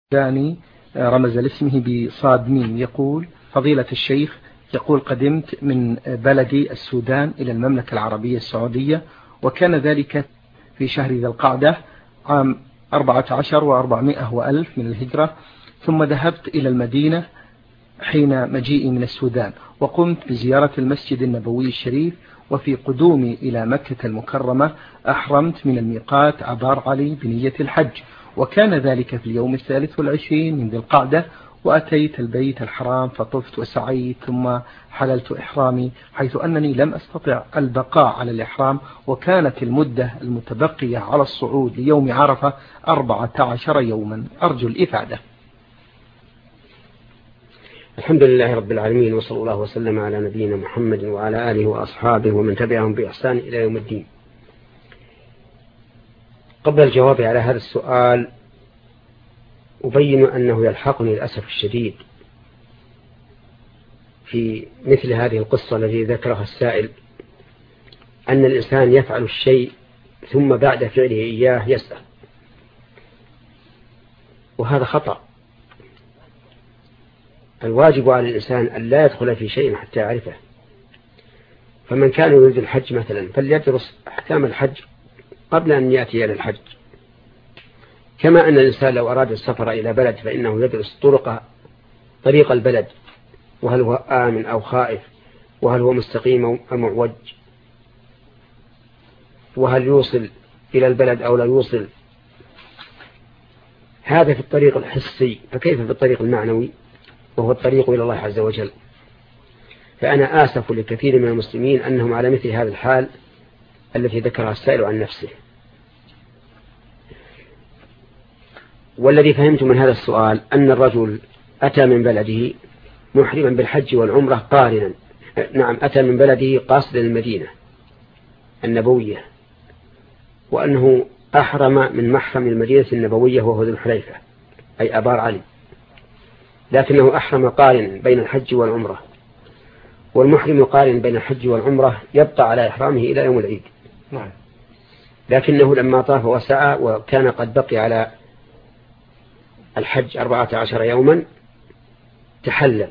داني رمز لاسمه بصاد ميم، يقول: فضيلة الشيخ، يقول: قدمت من بلدي السودان إلى المملكة العربية السعودية، وكان ذلك في شهر ذي القعدة عام 14 و400 وألف من الهجرة، ثم ذهبت إلى المدينة حين مجيئي من السودان، وقمت بزيارة المسجد النبوي الشريف، وفي قدومي إلى مكة المكرمة أحرمت من الميقات عبار علي بنية الحج، وكان ذلك في اليوم 23 من ذي القعدة، وأتيت البيت الحرام فطفت وسعيت ثم حللت إحرامي، حيث أنني لم أستطع البقاء على الإحرام، وكانت المدة المتبقية على الصعود ليوم عرفة 14 يوما. أرجو الإفادة. الحمد لله رب العالمين، وصلى الله وسلم على نبينا محمد وعلى آله وأصحابه ومن تبعهم بإحسان إلى يوم الدين. قبل الجواب على هذا السؤال أبين أنه يلحقني للأسف الشديد في مثل هذه القصة التي ذكرها السائل أن الإنسان يفعل الشيء ثم بعد فعله إياه يسأل، وهذا خطأ. الواجب على الإنسان أن لا يدخل في شيء حتى يعرفه. فمن كان يريد الحج مثلا فليدرس أحكام الحج قبل أن يأتي إلى الحج، كما أن الإنسان لو أراد السفر إلى بلد فإنه يدرس طريق البلد، وهل هو آمن أو خائف، وهل هو مستقيم أو معوج، وهل يوصل إلى البلد أو لا يوصل. هذا في الطريق الحسي، فكيف في الطريق المعنوي وهو الطريق إلى الله عز وجل؟ فأنا آسف لكثير من المسلمين أنهم على مثل هذا الحال التي ذكرها السائل عن نفسه. والذي فهمت من هذا السؤال أن الرجل أتى من بلده محرما بالحج والعمرة قارنا، نعم، أتى من بلده قاصدا المدينة النبوية، وأنه أحرم من محرم المدينة النبوية وهو ذو الحليفة أي أبار علي، لكنه أحرم قارنا بين الحج والعمرة، والمحرم قارن بين الحج والعمرة يبقى على إحرامه إلى يوم العيد. نعم. لكنه لما طاف وسعى وكان قد بقي على الحج 14 يوما تحلل،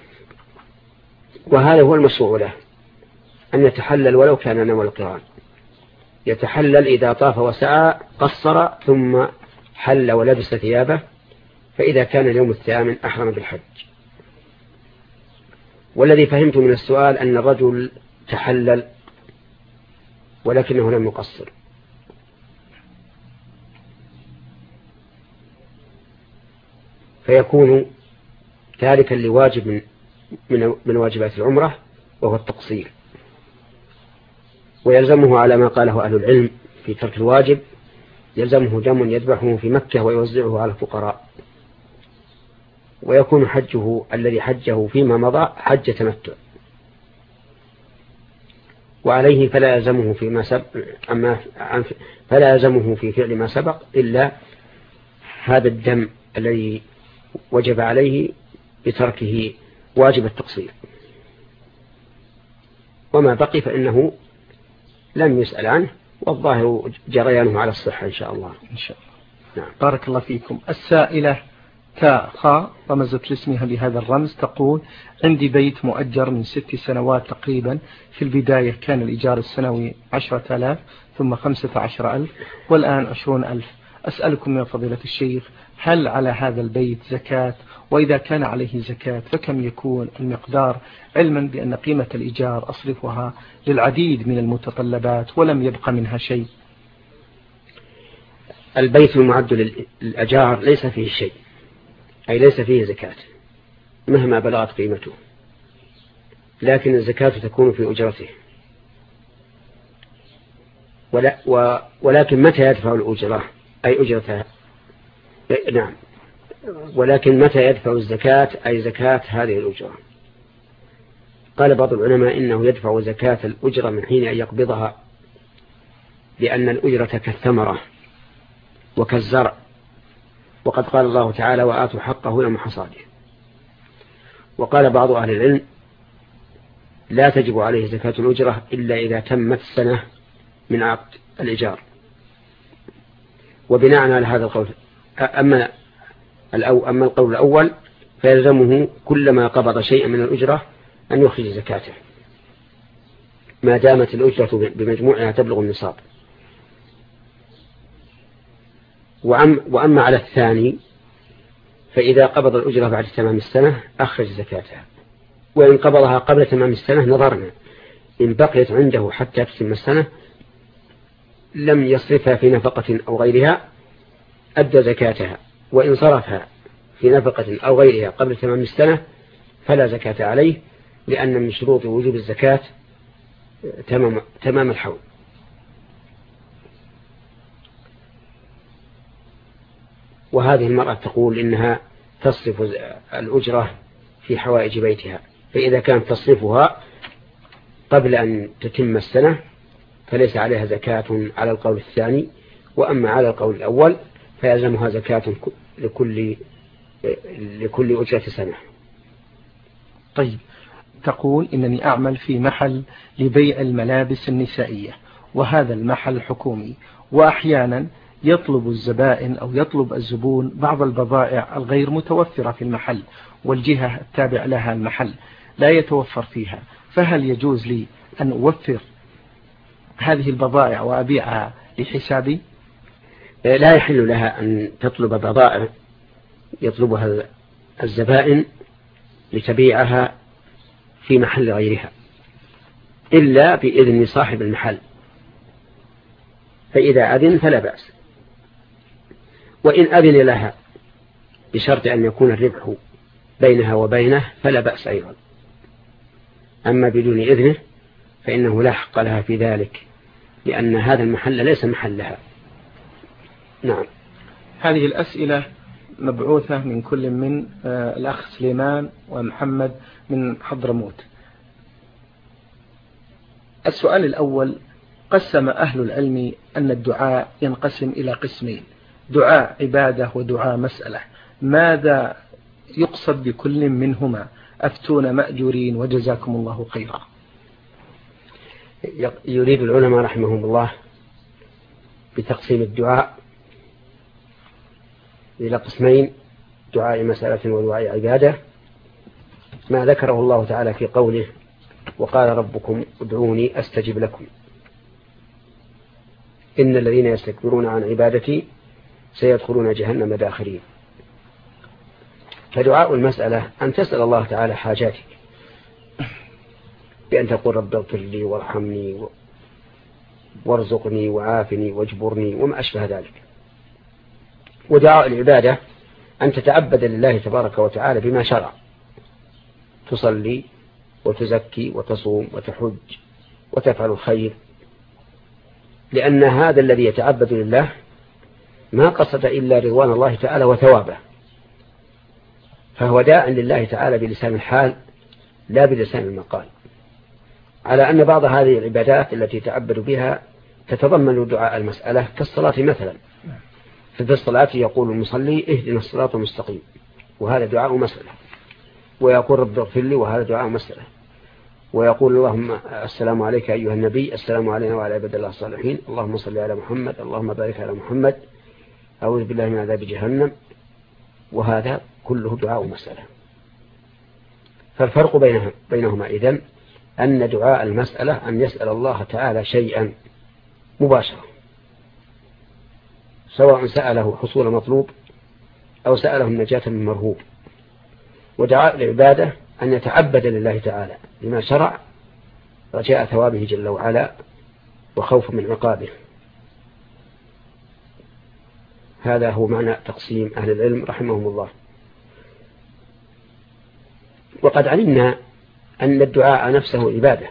وهذا هو المشروع له، أن يتحلل ولو كان نوى القران. يتحلل إذا طاف وسعى قصر ثم حل ولبس ثيابه، فإذا كان اليوم الثامن أحرم بالحج. والذي فهمت من السؤال أن الرجل تحلل ولكنه لم يقصر، فيكون تاركا لواجب من واجبات العمرة وهو التقصير، ويلزمه على ما قاله أهل العلم في ترك الواجب، يلزمه دم يذبحه في مكة ويوزعه على الفقراء، ويكون حجه الذي حجه فيما مضى حج تمتع، وعليه فلا يلزمه في فعل ما سبق إلا هذا الدم الذي وجب عليه بتركه واجب التقصير، وما بقي فإنه لم يسأل عنه، والظاهر جريانه على الصحة إن شاء الله. إن شاء الله. نعم. بارك الله فيكم. السائلة تاء خاء رمزت لاسمها بهذا الرمز، تقول: عندي بيت مؤجر من 6 سنوات تقريبا، في البداية كان الإيجار السنوي 10,000 ثم 15,000 والآن 20,000. أسألكم يا فضيلة الشيخ، هل على هذا البيت زكاة؟ وإذا كان عليه زكاة فكم يكون المقدار، علما بأن قيمة الإيجار أصرفها للعديد من المتطلبات ولم يبق منها شيء؟ البيت المعد للأجار ليس فيه شيء، أي ليس فيه زكاة مهما بلغت قيمته، لكن الزكاة تكون في أجرته. ولكن متى يدفع الأجرة أي أجرتها؟ نعم، ولكن متى يدفع الزكاة أي زكاة هذه الأجرة؟ قال بعض العلماء إنه يدفع زكاة الأجرة من حين أن يقبضها، لأن الأجرة كالثمرة وكالزرع، وقد قال الله تعالى: وآتوا حقه يوم حصاده. وقال بعض أهل العلم: لا تجب عليه زكاة الأجرة إلا إذا تمت سنة من عقد الإيجار. وبناء على هذا القول، أما أما القول الأول فيلزمه كلما قبض شيئا من الأجرة أن يخرج زكاته ما دامت الأجرة بمجموعها تبلغ النصاب. وأما على الثاني فإذا قبض الأجرة بعد تمام السنة أخرج زكاتها، وإن قبضها قبل تمام السنة نظرنا إن بقيت عنده حتى تتم السنة لم يصرفها في نفقة أو غيرها أدى زكاتها، وإن صرفها في نفقة أو غيرها قبل تمام السنة فلا زكاة عليه، لأن من شروط وجوب الزكاة تمام الحول. وهذه المرأة تقول إنها تصرف الأجرة في حوائج بيتها، فإذا كان تصرفها قبل أن تتم السنة فليس عليها زكاة على القول الثاني، وأما على القول الأول فيلزمها زكاة لكل أجرة سنة. طيب، تقول إنني أعمل في محل لبيع الملابس النسائية، وهذا المحل حكومي، وأحيانا يطلب الزبائن أو يطلب الزبون بعض البضائع الغير متوفرة في المحل، والجهة التابع لها المحل لا يتوفر فيها، فهل يجوز لي أن أوفر هذه البضائع وأبيعها لحسابي؟ لا يحل لها أن تطلب بضائع يطلبها الزبائن لتبيعها في محل غيرها إلا بإذن صاحب المحل، فإذا أذن فلا بأس، وإن أذن لها بشرط أن يكون الربح بينها وبينه فلا بأس أيضا. أما بدون إذنه فإنه لا حق لها في ذلك، لأن هذا المحل ليس محلها. نعم. هذه الأسئلة مبعوثة من كل من الأخ سليمان ومحمد من حضرموت. السؤال الأول: قسم أهل العلم أن الدعاء ينقسم إلى قسمين، دعاء عبادة ودعاء مسألة، ماذا يقصد بكل منهما؟ أفتون مأجورين وجزاكم الله خيرا. يريد العلماء رحمهم الله بتقسيم الدعاء إلى قسمين، دعاء مسألة ودعاء عبادة، ما ذكره الله تعالى في قوله: وقال ربكم ادعوني أستجب لكم إن الذين يستكبرون عن عبادتي سيدخلون جهنم داخرين. فدعاء المسألة أن تسأل الله تعالى حاجاتك بأن تقول رب اغفر لي وارحمني وارزقني وعافني واجبرني وما أشبه ذلك. ودعاء العبادة أن تتعبد لله تبارك وتعالى بما شرع، تصلي وتزكي وتصوم وتحج وتفعل الخير، لأن هذا الذي يتعبد لله ما قصد إلا رضوان الله تعالى وثوابه، فهو داع لله تعالى بلسان الحال لا بلسان المقال، على أن بعض هذه العبادات التي يتعبد بها تتضمن دعاء المسألة كالصلاة مثلا. في الصلاة يقول المصلي اهدنا الصراط المستقيم، وهذا دعاء مسألة، ويقول رب اغفر لي، وهذا دعاء مسألة، ويقول اللهم السلام عليك أيها النبي، السلام علينا وعلى عباد الله الصالحين، اللهم صل على محمد، اللهم بارك على محمد، أعوذ بالله من عذاب جهنم، وهذا كله دعاء مسألة. فالفرق بينهما إذن أن دعاء المسألة أن يسأل الله تعالى شيئا مباشرة، سواء سأله حصول مطلوب أو سأله النجاة من مرهوب. ودعاء العبادة أن يتعبد لله تعالى لما شرع رجاء ثوابه جل وعلا وخوف من عقابه. هذا هو معنى تقسيم أهل العلم رحمهم الله. وقد علمنا أن الدعاء نفسه عبادة،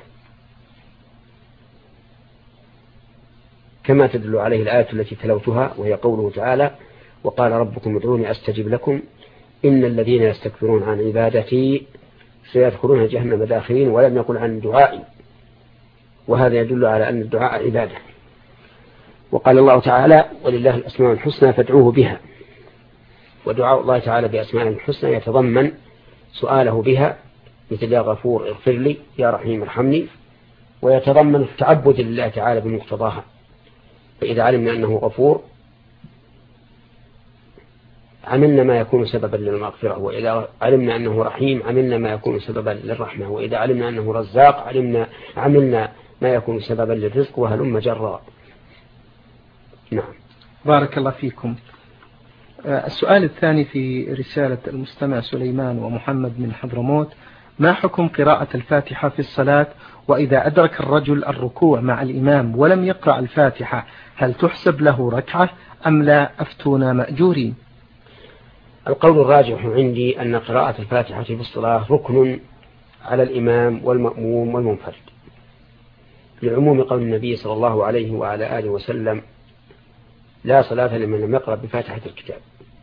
كما تدل عليه الآية التي تلوتها، وهي قوله تعالى: وقال ربكم ادعوني أستجب لكم إن الذين يستكبرون عن عبادتي سيدخلون جهنم داخرين، ولم يقل عن دعائي، وهذا يدل على أن الدعاء عبادة. وقال الله تعالى: ولله الأسماء الحسنى فادعوه بها. ودعاء الله تعالى بأسماء الحسنى يتضمن سؤاله بها، مثل يا غفور اغفر لي، يا رحيم ارحمني، ويتضمن التعبد لله تعالى بمقتضاها. فإذا علمنا أنه غفور عملنا ما يكون سببا للمغفرة، وإذا علمنا أنه رحيم عملنا ما يكون سببا للرحمة، وإذا علمنا أنه رزاق عملنا ما يكون سببا للرزق، وهلم جرا. نعم. بارك الله فيكم. السؤال الثاني في رسالة المستمع سليمان ومحمد من حضرموت: ما حكم قراءة الفاتحة في الصلاة؟ وإذا أدرك الرجل الركوع مع الإمام ولم يقرأ الفاتحة هل تحسب له ركعة أم لا؟ أفتونا مأجورين. القول الراجح عندي أن قراءة الفاتحة في الصلاة ركن على الإمام والمأموم والمنفرد، لعموم قول النبي صلى الله عليه وعلى آله وسلم: لا صلاة لمن لم يقرأ بفاتحة الكتاب.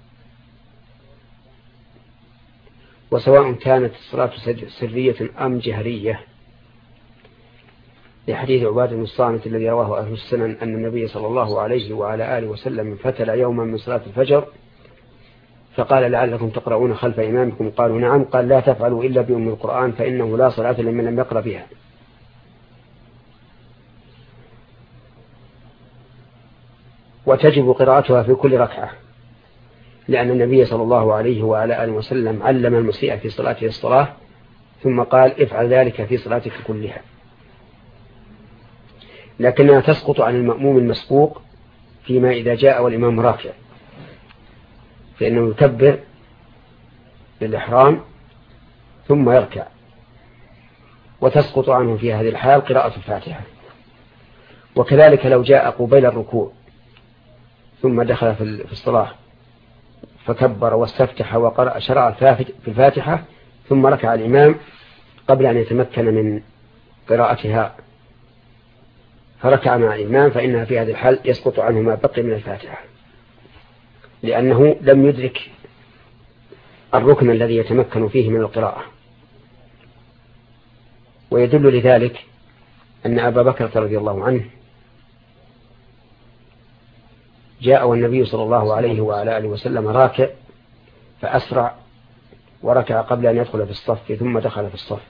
وسواء كانت الصلاة سرية أم جهرية، لحديث عبادة بن الصامت الذي رواه أهل السنن أن النبي صلى الله عليه وعلى آله وسلم فتل يوما من صلاة الفجر فقال: لعلكم تقرؤون خلف إمامكم؟ قالوا: نعم. قال: لا تفعلوا إلا بأم القرآن فإنه لا صلاة لمن لم يقرأ بها. وتجب قراءتها في كل ركعة، لأن النبي صلى الله عليه وعلى آله وسلم علم المسيء في صلاته الصلاة ثم قال: افعل ذلك في صلاتك كلها. لكنها تسقط عن المأموم المسبوق فيما إذا جاء والإمام راكع، فإنه يكبر للإحرام ثم يركع، وتسقط عنه في هذه الحال قراءة الفاتحة. وكذلك لو جاء قبيل الركوع ثم دخل في الصلاة فكبر واستفتح وقرأ شرع في الفاتحة ثم ركع الإمام قبل أن يتمكن من قراءتها فركع مع الإمام، فإنها في هذه الحال يسقط عنه ما بقي من الفاتحة، لأنه لم يدرك الركن الذي يتمكن فيه من القراءة. ويدل لذلك أن أبا بكر رضي الله عنه جاء والنبي صلى الله عليه وعلى آله وسلم راكع فأسرع وركع قبل أن يدخل في الصف ثم دخل في الصف،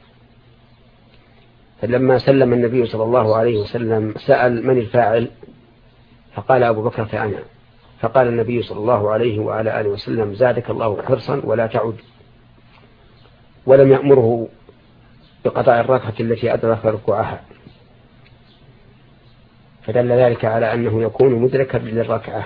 فلما سلم النبي صلى الله عليه وسلم سأل: من الفاعل؟ فقال: أبو بكر فأنا. فقال النبي صلى الله عليه وعلى آله وسلم: زادك الله حرصا ولا تعد. ولم يأمره بقضاء الركعة التي أدرك ركوعها، فدل ذلك على أنه يكون مدركا للركعة،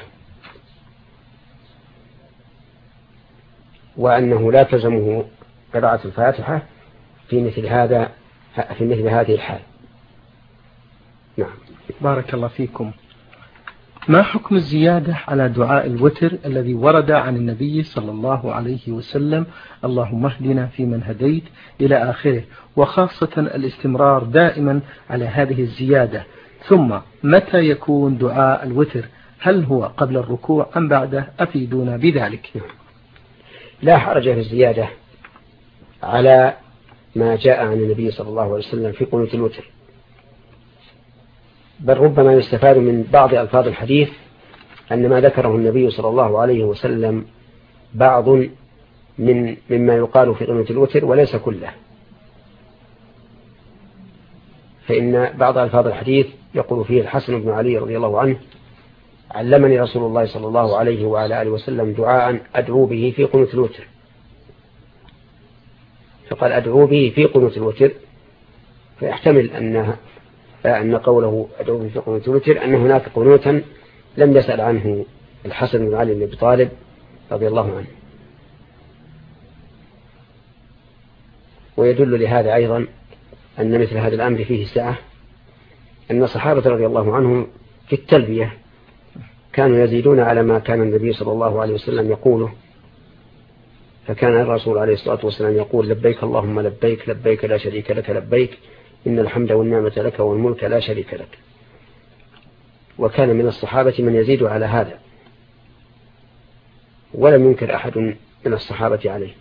وأنه لا تلزمه قراءة الفاتحة في مثل هذه الحال. نعم. بارك الله فيكم. ما حكم الزيادة على دعاء الوتر الذي ورد عن النبي صلى الله عليه وسلم: اللهم اهدنا فيمن هديت إلى آخره، وخاصة الاستمرار دائما على هذه الزيادة؟ ثم متى يكون دعاء الوتر؟ هل هو قبل الركوع أم بعده؟ أفيدونا بذلك. لا حرج في الزيادة على ما جاء عن النبي صلى الله عليه وسلم في قنوت الوتر، بل ربما يستفاد من بعض ألفاظ الحديث أن ما ذكره النبي صلى الله عليه وسلم بعض مما يقال في قنوت الوتر وليس كله. فإن بعض ألفاظ الحديث يقول فيه الحسن بن علي رضي الله عنه: علمني رسول الله صلى الله عليه وعلى آله وسلم دعاء أدعو به في قنوت الوتر، فقال: أدعو به في قنوت الوتر، فيحتمل أن قوله أدعو به في قنوت الوتر أن هناك قنوتا لم يسأل عنه الحسن بن علي بن أبي طالب رضي الله عنه. ويدل لهذا أيضا أن مثل هذا الأمر فيه سعة، أن الصحابة رضي الله عنهم في التلبية كانوا يزيدون على ما كان النبي صلى الله عليه وسلم يقوله، فكان الرسول عليه الصلاة والسلام يقول: لبيك اللهم لبيك، لبيك لا شريك لك لبيك، إن الحمد والنعمة لك والملك لا شريك لك. وكان من الصحابة من يزيد على هذا، ولم ينكر أحد من الصحابة عليه.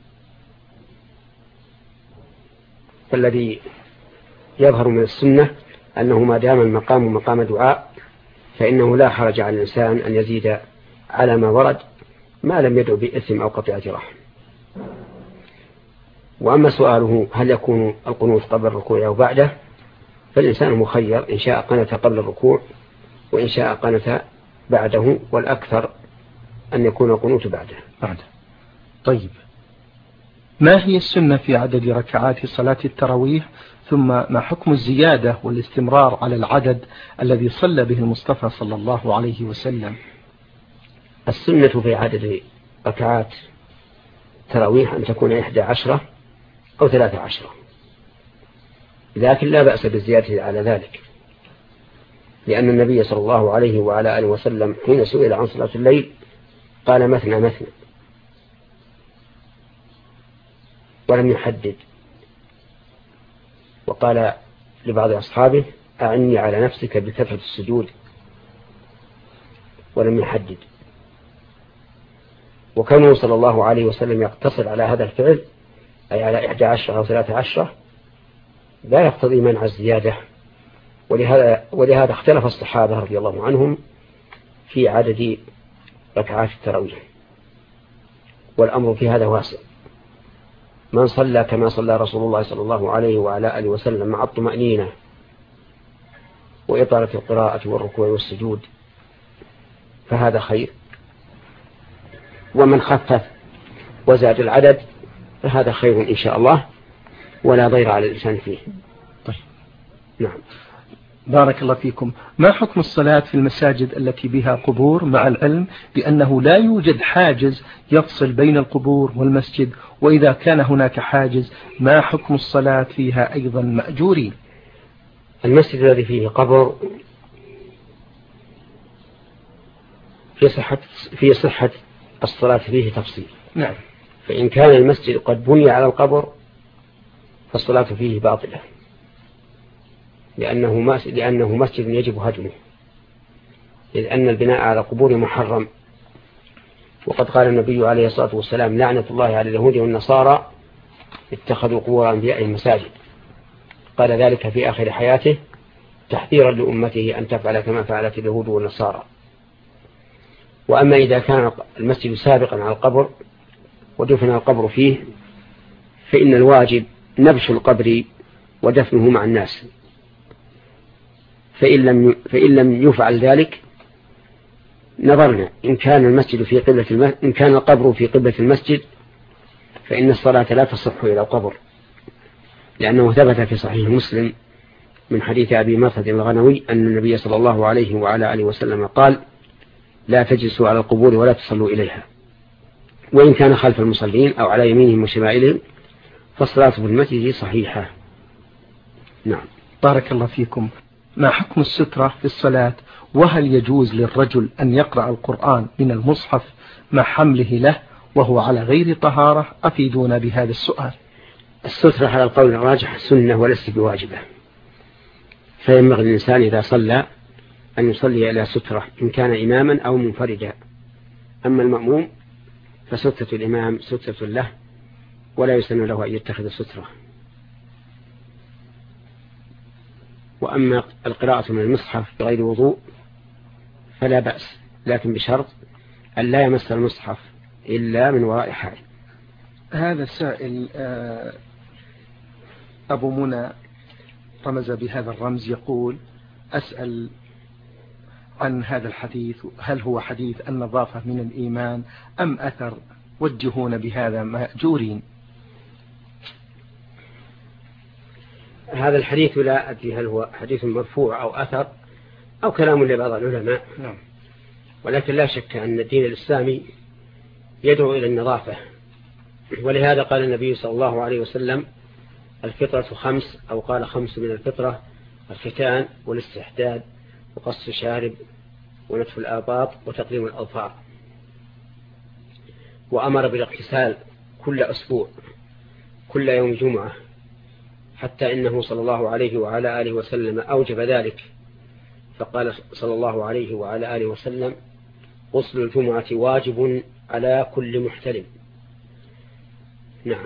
فالذي يظهر من السنة أنه ما دام المقام مقام دعاء فإنه لا حرج على الإنسان أن يزيد على ما ورد ما لم يدعو بإثم أو قطيعة رحم. وأما سؤاله هل يكون القنوت قبل الركوع أو بعده، فالإنسان مخير، إن شاء قنت قبل الركوع وإن شاء قنت بعده، والأكثر أن يكون القنوت بعده. طيب، ما هي السنة في عدد ركعات صلاة التراويح؟ ثم ما حكم الزيادة والاستمرار على العدد الذي صلى به المصطفى صلى الله عليه وسلم؟ السنة في عدد ركعات التراويح أن تكون 11 أو 13، لكن لا بأس بالزيادة على ذلك، لأن النبي صلى الله عليه وعلى آله وسلم حين سئل عن صلاة الليل قال مثنى مثنى ولم يحدد، وقال لبعض أصحابه أعني على نفسك بكثرة السجود ولم يحدد. وكانوا صلى الله عليه وسلم يقتصر على هذا الفعل أي على 11 أو 13 لا يقتضي منع الزيادة، ولهذا اختلف الصحابة رضي الله عنهم في عدد ركعات التراويح، والأمر في هذا واسع. من صلى كما صلى رسول الله صلى الله عليه وعلى آله وسلم مع الطمأنينة وإطالة القراءة والركوع والسجود فهذا خير، ومن خفف وزاد العدد فهذا خير إن شاء الله ولا ضير على الإنسان فيه. طيب. نعم. بارك الله فيكم. ما حكم الصلاة في المساجد التي بها قبور، مع العلم بأنه لا يوجد حاجز يفصل بين القبور والمسجد، وإذا كان هناك حاجز ما حكم الصلاة فيها أيضا مأجورين؟ المسجد الذي فيه قبر في صحة الصلاة فيه تفصيل. نعم. فإن كان المسجد قد بني على القبر فالصلاة فيه باطلة، لأنه مسجد يجب هدمه، لأن البناء على القبور محرم. وقد قال النبي عليه الصلاة والسلام لعنة الله على اليهود والنصارى اتخذوا قبور أنبيائهم مساجد، قال ذلك في آخر حياته تحذيرا لأمته أن تفعل كما فعلت اليهود والنصارى. وأما إذا كان المسجد سابقا على القبر ودفن القبر فيه فإن الواجب نبش القبر ودفنه مع الناس، فإن لم يفعل ذلك نظرنا إن كان القبر في قبلة المسجد فإن الصلاة لا تصح إلى القبر، لأنه ثبت في صحيح مسلم من حديث أبي مرثد الغنوي أن النبي صلى الله عليه وعلى آله وسلم قال لا تجلسوا على القبور ولا تصلوا إليها، وإن كان خلف المصلين أو على يمينهم وشمائلهم فالصلاة في المسجد صحيحة. نعم. بارك الله فيكم. ما حكم السترة في الصلاة، وهل يجوز للرجل أن يقرأ القرآن من المصحف مع حمله له وهو على غير طهارة؟ أفيدونا بهذا السؤال. السترة على القول الراجح سنة وليست بواجبة، فينبغي الإنسان إذا صلى أن يصلي إلى سترة إن كان إماما أو منفردا. أما المأموم فسترة الإمام سترة له ولا يسن له أن يتخذ سترة. وأما القراءة من المصحف بغير وضوء فلا بأس، لكن بشرط أن لا يمس المصحف إلا من وراء حائل. هذا السائل أبو منى رمز بهذا الرمز يقول أسأل عن هذا الحديث، هل هو حديث النظافة من الإيمان أم أثر؟ وجهون بهذا مأجورين. هذا الحديث لا أدري هل هو حديث مرفوع أو أثر أو كلام لبعض العلماء. نعم. ولكن لا شك أن الدين الإسلامي يدعو إلى النظافة، ولهذا قال النبي صلى الله عليه وسلم الفطرة 5، أو قال 5 من الفطرة: الختان والاستحداد وقص الشارب ونتف الآباط وتقليم الأظفار. وأمر بالاغتسال كل أسبوع كل يوم جمعة، حتى إنه صلى الله عليه وعلى آله وسلم أوجب ذلك، فقال صلى الله عليه وعلى آله وسلم: غسل الجمعة واجب على كل محتلم. نعم.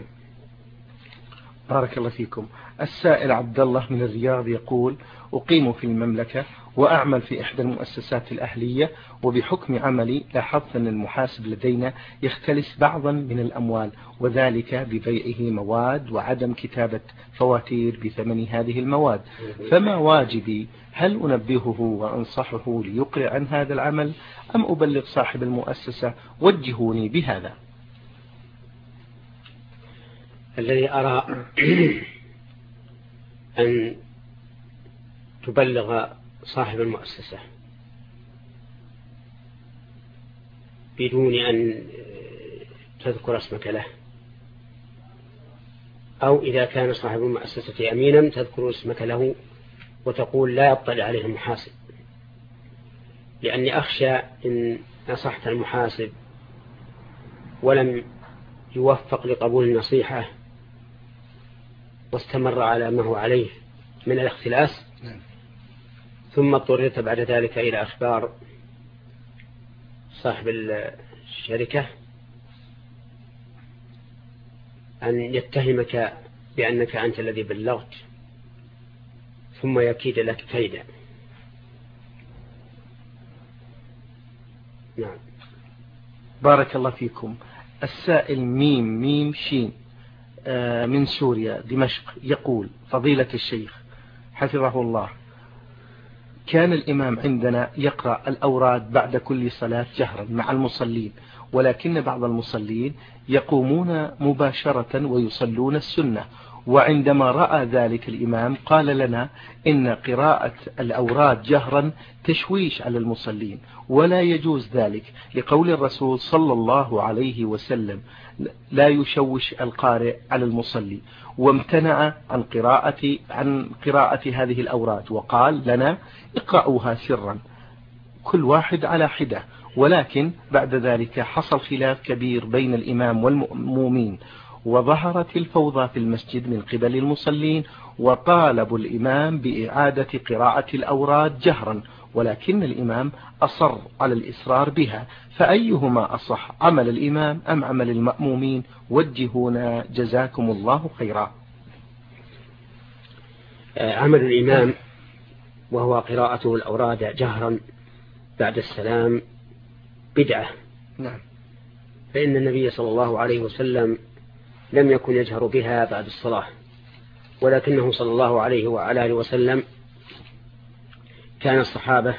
بارك الله فيكم. السائل عبد الله من الرياض يقول أقيم في المملكة وأعمل في إحدى المؤسسات الأهلية، وبحكم عملي لاحظت أن المحاسب لدينا يختلس بعضا من الأموال، وذلك ببيعه مواد وعدم كتابة فواتير بثمن هذه المواد. فما واجبي؟ هل أنبهه وأنصحه ليقلع عن هذا العمل أم أبلغ صاحب المؤسسة؟ وجهوني بهذا. الذي أرى أن تبلغ صاحب المؤسسة بدون أن تذكر اسمك له، أو إذا كان صاحب المؤسسة أمينا تذكر اسمك له وتقول لا يطلع عليه المحاسب، لأني أخشى إن نصحت المحاسب ولم يوفق لقبول النصيحة واستمر على ما هو عليه من الاختلاس، ثم اضطررت بعد ذلك إلى أخبار صاحب الشركة أن يتهمك بأنك أنت الذي بلغت ثم يكيد لك كيدا. نعم. بارك الله فيكم. السائل ميم ميم شين من سوريا دمشق يقول: فضيلة الشيخ حفظه الله، كان الإمام عندنا يقرأ الأوراد بعد كل صلاة جهرا مع المصلين، ولكن بعض المصلين يقومون مباشرة ويصلون السنة، وعندما رأى ذلك الإمام قال لنا إن قراءة الأوراد جهرا تشويش على المصلين ولا يجوز ذلك، لقول الرسول صلى الله عليه وسلم: لا يشوش القارئ على المصلي، وامتنع عن قراءة هذه الأوراد وقال لنا: اقرأوها سرا كل واحد على حدة. ولكن بعد ذلك حصل خلاف كبير بين الإمام والمأمومين، وظهرت الفوضى في المسجد من قبل المصلين، وطالبوا الإمام بإعادة قراءة الأوراد جهرا، ولكن الإمام أصر على الإصرار بها، فأيهما أصح، عمل الإمام أم عمل المأمومين؟ وجهونا جزاكم الله خيرا. عمل الإمام وهو قراءته الأوراد جهرا بعد السلام بدعة. نعم. فإن النبي صلى الله عليه وسلم لم يكن يجهر بها بعد الصلاة، ولكنه صلى الله عليه وعلى آله وسلم كان الصحابة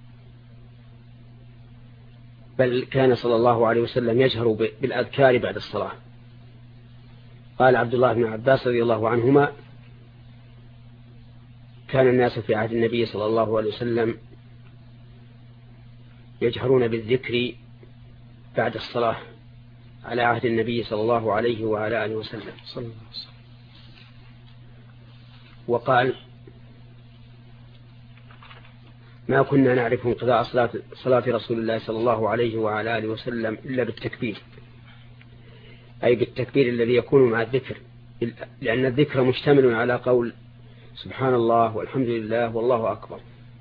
بل كان صلى الله عليه وسلم يجهر بالأذكار بعد الصلاة. قال عبد الله بن عباس رضي الله عنهما: كان الناس في عهد النبي صلى الله عليه وسلم يجهرون بالذكر بعد الصلاة على عهد النبي صلى الله عليه وعلى آله وسلم. وقال: ما كنا نعرف انقضاء صلاة رسول الله صلى الله عليه وعلى آله وسلم إلا بالتكبير، أي بالتكبير الذي يكون مع الذكر، لأن الذكر مشتمل على قول سبحان الله والحمد لله والله أكبر.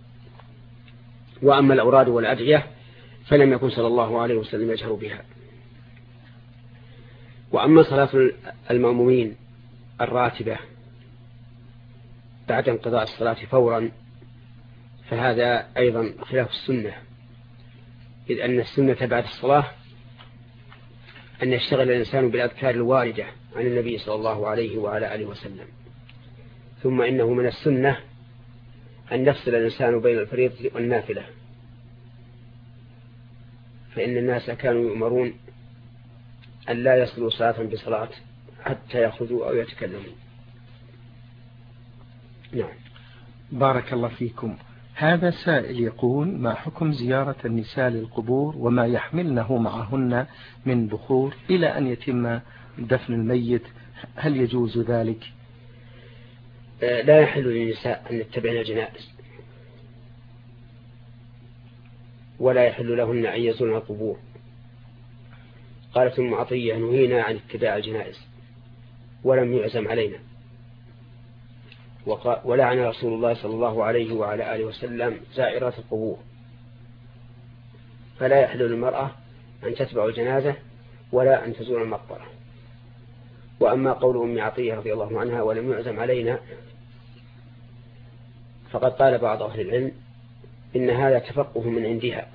وأما الأوراد والأدعية فلم يكن صلى الله عليه وسلم يجهر بها. وأما صلاة المأمومين الراتبة بعد انقضاء الصلاة فورا فهذا أيضا خلاف السنة، إذ أن السنة بعد الصلاة أن يشتغل الإنسان بالأذكار الواردة عن النبي صلى الله عليه وعلى آله وسلم. ثم إنه من السنة أن يفصل الإنسان بين الفريضة والنافلة، فإن الناس كانوا يؤمرون أن لا يصلوا صلاة بصلاة حتى يخرجوا أو يتكلموا. نعم. بارك الله فيكم. هذا سائل يقول: ما حكم زيارة النساء للقبور وما يحملنه معهن من بخور إلى أن يتم دفن الميت، هل يجوز ذلك؟ لا يحل للنساء أن يتبعن الجنائز، ولا يحل لهن أن يزورن القبور. قالت أم عطية: نهينا عن اتباع الجنائز ولم يعزم علينا. ولعن رسول الله صلى الله عليه وعلى آله وسلم زائرات القبور، فلا يحل للمرأة أن تتبع الجنازة ولا أن تزور المقبرة. وأما قول أم عطية رضي الله عنها ولم يعزم علينا، فقد قال بعض أهل العلم إن هذا تفقه من عندها،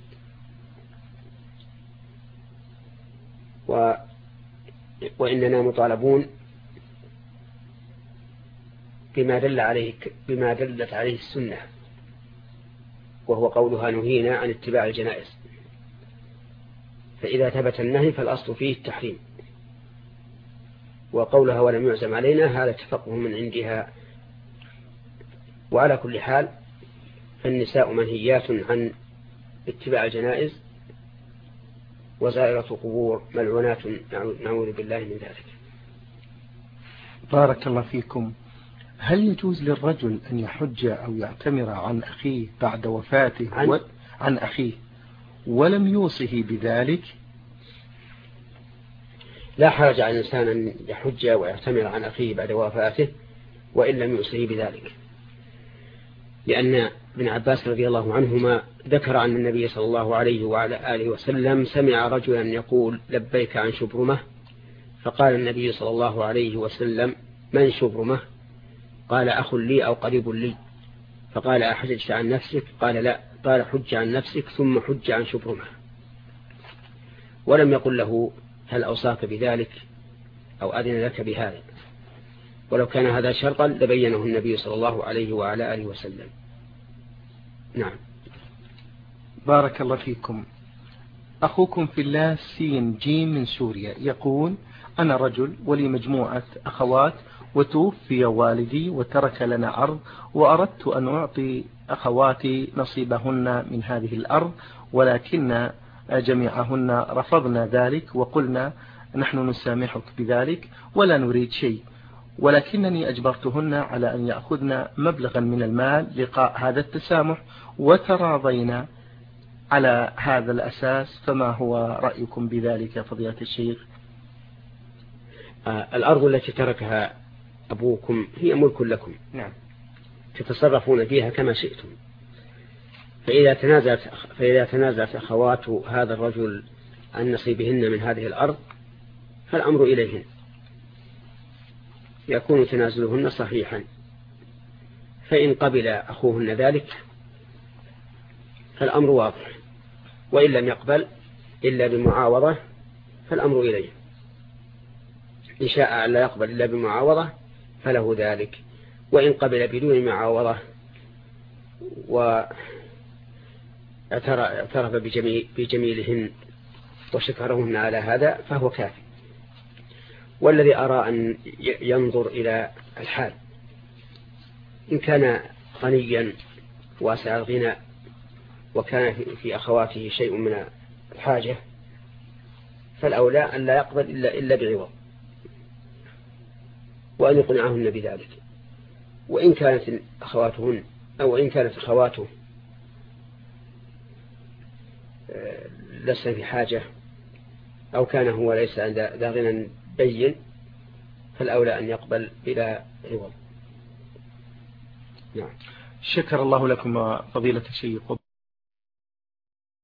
وإننا مطالبون بما دلت عليه السنة، وهو قولها نهينا عن اتباع الجنائز. فإذا ثبت النهي فالأصل فيه التحريم، وقولها ولم يعزم علينا هذا تفقه من عندها. وعلى كل حال فالنساء منهيات عن اتباع الجنائز، وزائرة قبور ملعونات، نعوذ بالله من ذلك. بارك الله فيكم. هل يجوز للرجل أن يحج أو يعتمر عن أخيه بعد وفاته عن أخيه ولم يوصه بذلك؟ لا حرج على الإنسان أن يحج ويعتمر عن أخيه بعد وفاته وإن لم يوصه بذلك، لأن ابن عباس رضي الله عنهما ذكر عن النبي صلى الله عليه وعلى آله وسلم سمع رجلا يقول لبيك عن شبرمة، فقال النبي صلى الله عليه وسلم من شبرمة؟ قال أخ لي أو قريب لي. فقال أحججت عن نفسك؟ قال لا. قال حج عن نفسك ثم حج عن شبرمة. ولم يقل له هل أوصاك بذلك أو أذن لك بهذا، ولو كان هذا شرطا لبينه النبي صلى الله عليه وعلى آله وسلم. نعم. بارك الله فيكم. أخوكم في الله سين جيم من سوريا يقول أنا رجل ولي مجموعة أخوات، وتوفي والدي وترك لنا أرض، وأردت أن أعطي أخواتي نصيبهن من هذه الأرض، ولكن جميعهن رفضنا ذلك وقلنا نحن نسامحك بذلك ولا نريد شيء، ولكنني أجبرتهن على أن يأخذن مبلغا من المال لقاء هذا التسامح، وتراضينا على هذا الأساس، فما هو رأيكم بذلك فضيلة الشيخ؟ الأرض التي تركها أبوكم هي ملك لكم، نعم، تتصرفون فيها كما شئتم. فإذا تنازلت أخوات هذا الرجل عن نصيبهن من هذه الأرض فالأمر إليهن، يكون تنازلهن صحيحا. فإن قبل أخوهن ذلك فالأمر واضح، وإن لم يقبل إلا بمعاوضة فالأمر إليه. إن شاء أن لا يقبل إلا بمعاوضة فله ذلك، وإن قبل بدون معاوضة واعترف بجميلهن وشكرهن على هذا فهو كافي. والذي أرى أن ينظر إلى الحال، إن كان غنيا واسع الغنى وكان في أخواته شيء من الحاجة فالأولى أن لا يقبل إلا بعوض، وأن يقنعهن بذلك. وإن كانت أخواتهن أو إن كانت أخواته لسنا في حاجة أو كان هو ليس ذا غنى بين فالأولى أن يقبل بلا عوض. نعم. شكر الله لكم فضيلة الشيخ.